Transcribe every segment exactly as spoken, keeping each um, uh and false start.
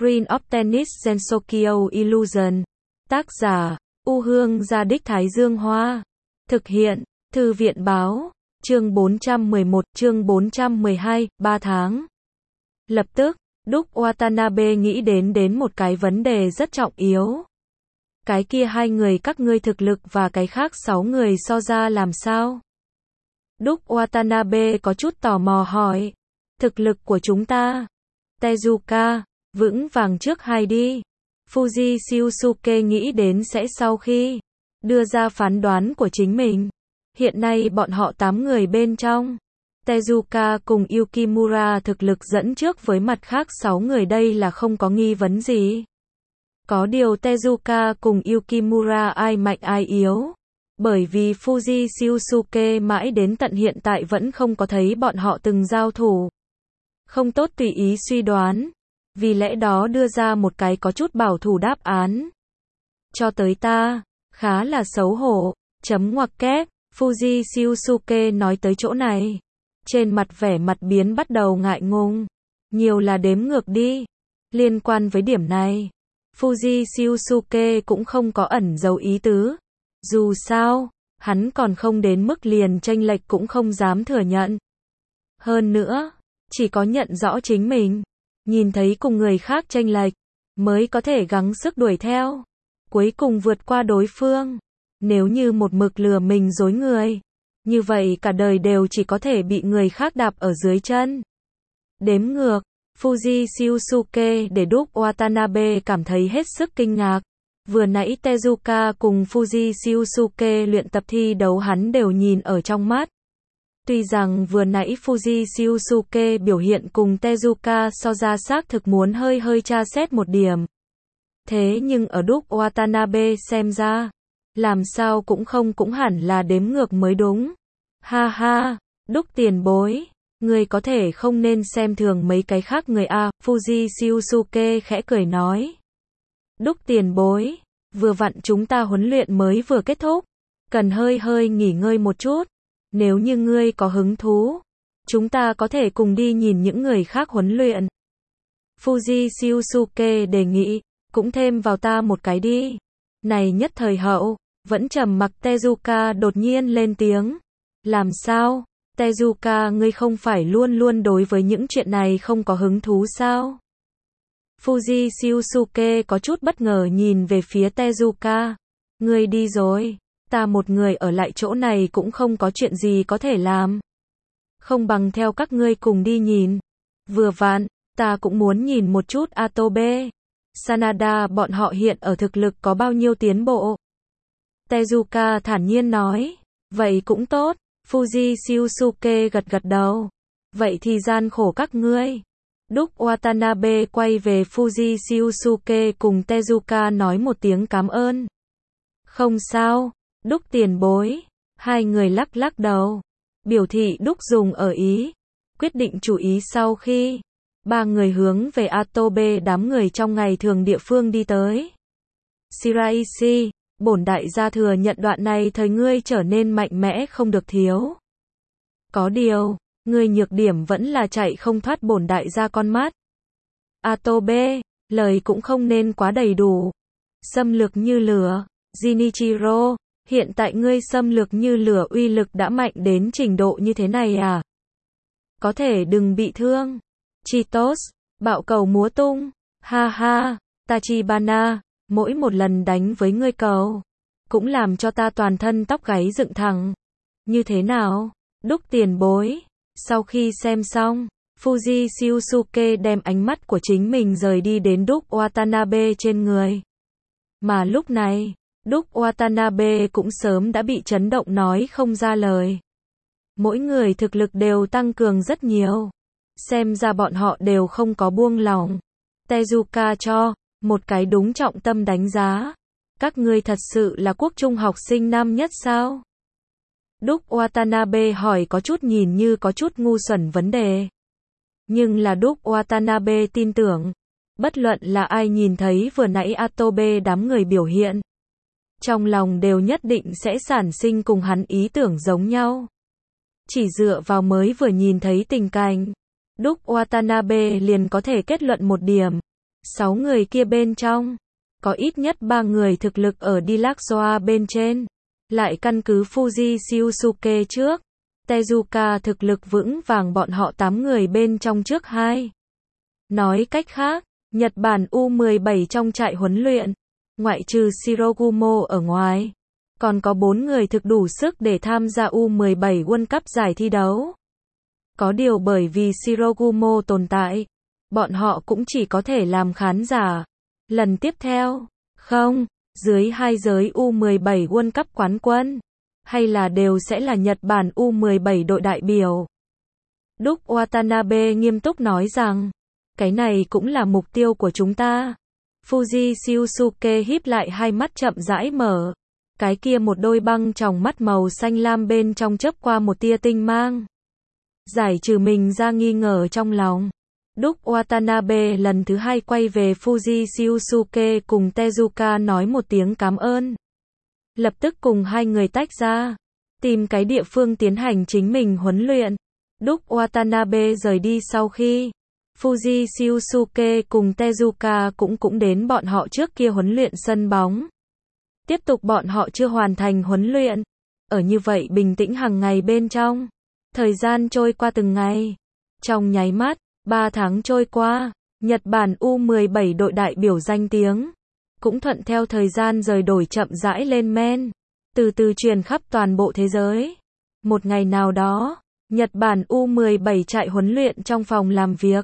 Screen of Tennis Gensokyo Illusion. Tác giả, U Hương Gia Đích Thái Dương Hoa. Thực hiện, Thư viện Báo. Chương bốn trăm mười một, chương bốn trăm mười hai, ba tháng. Lập tức, Đúc Watanabe nghĩ đến đến một cái vấn đề rất trọng yếu. Cái kia hai người các ngươi thực lực và cái khác sáu người so ra làm sao? Đúc Watanabe có chút tò mò hỏi. Thực lực của chúng ta. Tezuka, vững vàng trước hai đi. Fuji Shiosuke nghĩ đến sẽ sau khi đưa ra phán đoán của chính mình. Hiện nay bọn họ tám người bên trong. Tezuka cùng Yukimura thực lực dẫn trước với mặt khác sáu người đây là không có nghi vấn gì. Có điều Tezuka cùng Yukimura ai mạnh ai yếu. Bởi vì Fuji Shiosuke mãi đến tận hiện tại vẫn không có thấy bọn họ từng giao thủ. Không tốt tùy ý suy đoán. Vì lẽ đó đưa ra một cái có chút bảo thủ đáp án. Cho tới ta, khá là xấu hổ, chấm ngoặc kép, Fuji Shiosuke nói tới chỗ này. Trên mặt vẻ mặt biến bắt đầu ngại ngùng. Nhiều là đếm ngược đi. Liên quan với điểm này, Fuji Shiosuke cũng không có ẩn giấu ý tứ. Dù sao, hắn còn không đến mức liền chênh lệch cũng không dám thừa nhận. Hơn nữa, chỉ có nhận rõ chính mình, nhìn thấy cùng người khác chênh lệch, mới có thể gắng sức đuổi theo, cuối cùng vượt qua đối phương. Nếu như một mực lừa mình dối người, như vậy cả đời đều chỉ có thể bị người khác đạp ở dưới chân. Đếm ngược, Fuji Shiosuke để Đúc Watanabe cảm thấy hết sức kinh ngạc. Vừa nãy Tezuka cùng Fuji Shiosuke luyện tập thi đấu hắn đều nhìn ở trong mắt. Tuy rằng vừa nãy Fuji Shiosuke biểu hiện cùng Tezuka so ra xác thực muốn hơi hơi tra xét một điểm. Thế nhưng ở Đúc Watanabe xem ra, làm sao cũng không cũng hẳn là đếm ngược mới đúng. Ha ha, Đúc tiền bối, người có thể không nên xem thường mấy cái khác người a, Fuji Shiosuke khẽ cười nói. Đúc tiền bối, vừa vặn chúng ta huấn luyện mới vừa kết thúc, cần hơi hơi nghỉ ngơi một chút. Nếu như ngươi có hứng thú, chúng ta có thể cùng đi nhìn những người khác huấn luyện. Fuji Shiosuke đề nghị, cũng thêm vào ta một cái đi. Này nhất thời hậu, vẫn trầm mặc Tezuka đột nhiên lên tiếng. Làm sao? Tezuka ngươi không phải luôn luôn đối với những chuyện này không có hứng thú sao? Fuji Shiosuke có chút bất ngờ nhìn về phía Tezuka. Ngươi đi rồi, ta một người ở lại chỗ này cũng không có chuyện gì có thể làm. Không bằng theo các ngươi cùng đi nhìn. Vừa vặn, ta cũng muốn nhìn một chút Atobe, Sanada bọn họ hiện ở thực lực có bao nhiêu tiến bộ. Tezuka thản nhiên nói. Vậy cũng tốt. Fuji Shiosuke gật gật đầu. Vậy thì gian khổ các ngươi. Đúc Watanabe quay về Fuji Shiosuke cùng Tezuka nói một tiếng cảm ơn. Không sao, Đúc tiền bối. Hai người lắc lắc đầu. Biểu thị Đúc dùng ở ý. Quyết định chủ ý sau khi ba người hướng về Atobe đám người trong ngày thường địa phương đi tới. Shiraishi, bổn đại gia thừa nhận đoạn này thời ngươi trở nên mạnh mẽ không được thiếu. Có điều, ngươi nhược điểm vẫn là chạy không thoát bổn đại gia con mắt. Atobe, lời cũng không nên quá đầy đủ. Xâm lược như lửa, Jinichiro, hiện tại ngươi xâm lược như lửa uy lực đã mạnh đến trình độ như thế này à? Có thể đừng bị thương. Chitos, bạo cầu múa tung. Ha ha, Tachibana, mỗi một lần đánh với ngươi cầu, cũng làm cho ta toàn thân tóc gáy dựng thẳng. Như thế nào? Đúc tiền bối. Sau khi xem xong, Fuji Shiosuke đem ánh mắt của chính mình rời đi đến Đúc Watanabe trên người. Mà lúc này, Đúc Watanabe cũng sớm đã bị chấn động nói không ra lời. Mỗi người thực lực đều tăng cường rất nhiều. Xem ra bọn họ đều không có buông lỏng. Tezuka cho một cái đúng trọng tâm đánh giá. Các ngươi thật sự là quốc trung học sinh năm nhất sao? Đúc Watanabe hỏi có chút nhìn như có chút ngu xuẩn vấn đề. Nhưng là Đúc Watanabe tin tưởng. Bất luận là ai nhìn thấy vừa nãy Atobe đám người biểu hiện, trong lòng đều nhất định sẽ sản sinh cùng hắn ý tưởng giống nhau. Chỉ dựa vào mới vừa nhìn thấy tình cảnh, Đúc Watanabe liền có thể kết luận một điểm. Sáu người kia bên trong, có ít nhất ba người thực lực ở Dilakzoa bên trên. Lại căn cứ Fuji Shiosuke trước, Tezuka thực lực vững vàng bọn họ tám người bên trong trước hai. Nói cách khác, Nhật Bản U mười bảy trong trại huấn luyện, ngoại trừ Shirogumo ở ngoài, còn có bốn người thực đủ sức để tham gia U mười bảy World Cup giải thi đấu. Có điều bởi vì Shirogumo tồn tại, bọn họ cũng chỉ có thể làm khán giả. Lần tiếp theo, không, dưới hai giới U mười bảy World Cup quán quân, hay là đều sẽ là Nhật Bản U mười bảy đội đại biểu. Đúc Watanabe nghiêm túc nói rằng, cái này cũng là mục tiêu của chúng ta. Fuji Shiosuke híp lại hai mắt chậm rãi mở. Cái kia một đôi băng tròng mắt màu xanh lam bên trong chớp qua một tia tinh mang. Giải trừ mình ra nghi ngờ trong lòng. Đúc Watanabe lần thứ hai quay về Fuji Shiosuke cùng Tezuka nói một tiếng cảm ơn. Lập tức cùng hai người tách ra, tìm cái địa phương tiến hành chính mình huấn luyện. Đúc Watanabe rời đi sau khi Fuji Shiosuke cùng Tezuka cũng cũng đến bọn họ trước kia huấn luyện sân bóng. Tiếp tục bọn họ chưa hoàn thành huấn luyện. Ở như vậy bình tĩnh hàng ngày bên trong. Thời gian trôi qua từng ngày. Trong nháy mắt, ba tháng trôi qua, Nhật Bản U mười bảy đội đại biểu danh tiếng cũng thuận theo thời gian rời đổi chậm rãi lên men, từ từ truyền khắp toàn bộ thế giới. Một ngày nào đó, Nhật Bản U mười bảy trại huấn luyện trong phòng làm việc.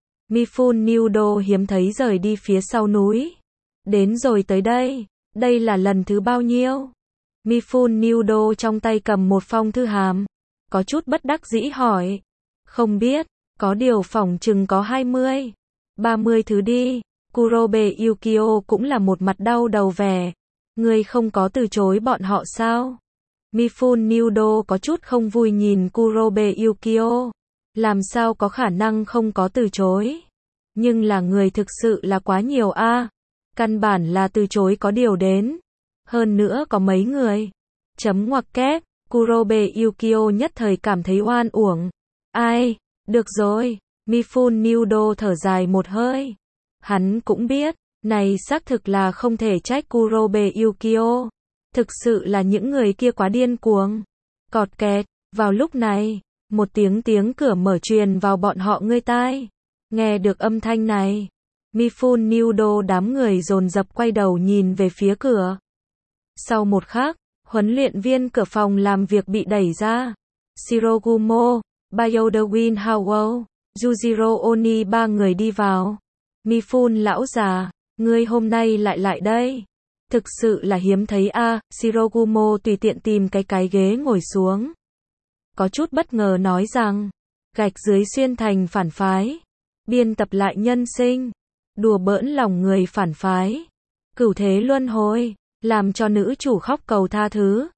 Mifune Nudo hiếm thấy rời đi phía sau núi. Đến rồi tới đây, đây là lần thứ bao nhiêu? Mifune Nudo trong tay cầm một phong thư hàm, có chút bất đắc dĩ hỏi. Không biết, có điều phỏng chừng có hai mươi, ba mươi thứ đi. Kurobe Yukio cũng là một mặt đau đầu vẻ. Ngươi không có từ chối bọn họ sao? Mifune Nudo có chút không vui nhìn Kurobe Yukio. Làm sao có khả năng không có từ chối? Nhưng là người thực sự là quá nhiều a. À. Căn bản là từ chối có điều đến. Hơn nữa có mấy người. Chấm ngoặc kép, Kurobe Yukio nhất thời cảm thấy oan uổng. Ai? Được rồi. Mifune Nudo thở dài một hơi. Hắn cũng biết, này xác thực là không thể trách Kurobe Yukio. Thực sự là những người kia quá điên cuồng. Cọt kẹt, vào lúc này, một tiếng tiếng cửa mở truyền vào bọn họ ngươi tai. Nghe được âm thanh này, Mifune Nudo đám người dồn dập quay đầu nhìn về phía cửa. Sau một khắc, huấn luyện viên cửa phòng làm việc bị đẩy ra. Shirogumo, Bayodawin Howell, Yujiro Oni ba người đi vào. Mifune lão già, ngươi hôm nay lại lại đây. Thực sự là hiếm thấy a. À. Shirogumo tùy tiện tìm cái cái ghế ngồi xuống. Có chút bất ngờ nói rằng, gạch dưới xuyên thành phản phái. Biên tập lại nhân sinh. Đùa bỡn lòng người phản phái. Cửu thế luân hồi, làm cho nữ chủ khóc cầu tha thứ.